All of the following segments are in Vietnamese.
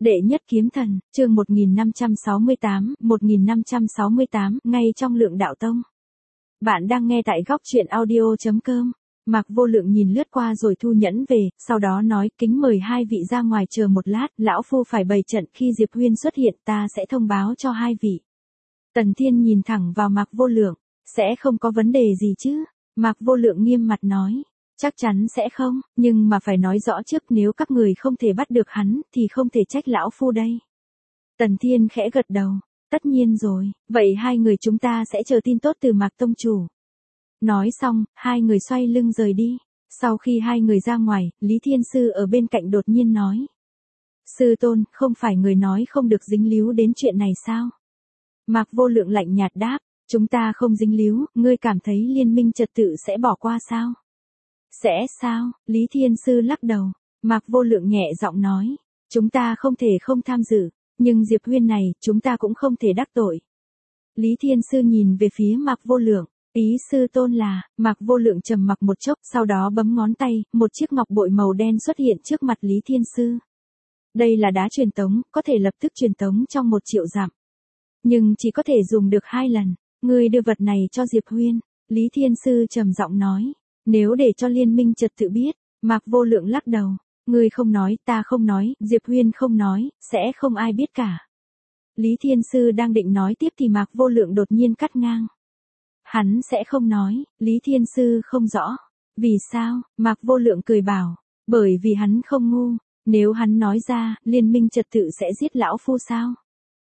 Đệ nhất kiếm thần, chương 1568, ngay trong Lượng Đạo Tông. Bạn đang nghe tại góc truyện audio.com. Mạc Vô Lượng nhìn lướt qua rồi thu nhẫn về, sau đó nói, kính mời hai vị ra ngoài chờ một lát, lão phu phải bày trận, khi Diệp Huyên xuất hiện ta sẽ thông báo cho hai vị. Tần Thiên nhìn thẳng vào Mạc Vô Lượng, sẽ không có vấn đề gì chứ? Mạc Vô Lượng nghiêm mặt nói. Chắc chắn sẽ không, nhưng mà phải nói rõ trước, nếu các người không thể bắt được hắn, thì không thể trách lão phu đây. Tần Thiên khẽ gật đầu, tất nhiên rồi, vậy hai người chúng ta sẽ chờ tin tốt từ Mạc Tông Chủ. Nói xong, hai người xoay lưng rời đi. Sau khi hai người ra ngoài, Lý Thiên Sư ở bên cạnh đột nhiên nói. Sư tôn, không phải người nói không được dính líu đến chuyện này sao? Mạc Vô Lượng lạnh nhạt đáp, chúng ta không dính líu, ngươi cảm thấy liên minh trật tự sẽ bỏ qua sao? Sẽ sao? Lý Thiên Sư lắc đầu. Mạc Vô Lượng nhẹ giọng nói. Chúng ta không thể không tham dự, nhưng Diệp Huyên này, chúng ta cũng không thể đắc tội. Lý Thiên Sư nhìn về phía Mạc Vô Lượng. Ý sư tôn là, Mạc Vô Lượng trầm mặc một chốc, sau đó bấm ngón tay, một chiếc ngọc bội màu đen xuất hiện trước mặt Lý Thiên Sư. Đây là đá truyền tống, có thể lập tức truyền tống trong 1 triệu dặm. Nhưng chỉ có thể dùng được 2 lần. Ngươi đưa vật này cho Diệp Huyên. Lý Thiên Sư trầm giọng nói. Nếu để cho liên minh trật tự biết, Mạc Vô Lượng lắc đầu. Ngươi không nói, ta không nói, Diệp Huyên không nói, sẽ không ai biết cả. Lý Thiên Sư đang định nói tiếp thì Mạc Vô Lượng đột nhiên cắt ngang. Hắn sẽ không nói, Lý Thiên Sư không rõ. Vì sao? Mạc Vô Lượng cười bảo. Bởi vì hắn không ngu, nếu hắn nói ra, liên minh trật tự sẽ giết lão phu sao?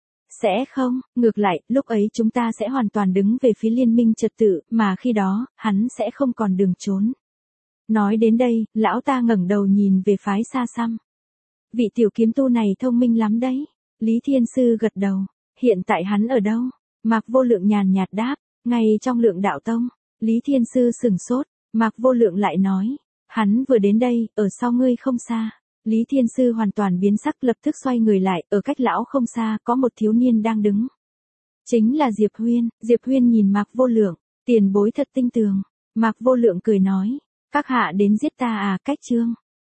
Sẽ không, ngược lại, lúc ấy chúng ta sẽ hoàn toàn đứng về phía liên minh trật tự, mà khi đó, hắn sẽ không còn đường trốn. Nói đến đây, lão ta ngẩng đầu nhìn về phái xa xăm. Vị tiểu kiếm tu này thông minh lắm đấy. Lý Thiên Sư gật đầu. Hiện tại hắn ở đâu? Mạc Vô Lượng nhàn nhạt đáp, ngay trong Lượng Đạo Tông. Lý Thiên Sư sửng sốt, Mạc Vô Lượng lại nói, hắn vừa đến đây, ở sau ngươi không xa. Lý Thiên Sư hoàn toàn biến sắc, lập tức xoay người lại, ở cách lão không xa, có một thiếu niên đang đứng. Chính là Diệp Huyên. Diệp Huyên nhìn Mạc Vô Lượng, tiền bối thật tinh tường. Mạc Vô Lượng cười nói, các hạ đến giết ta à? Cách chương.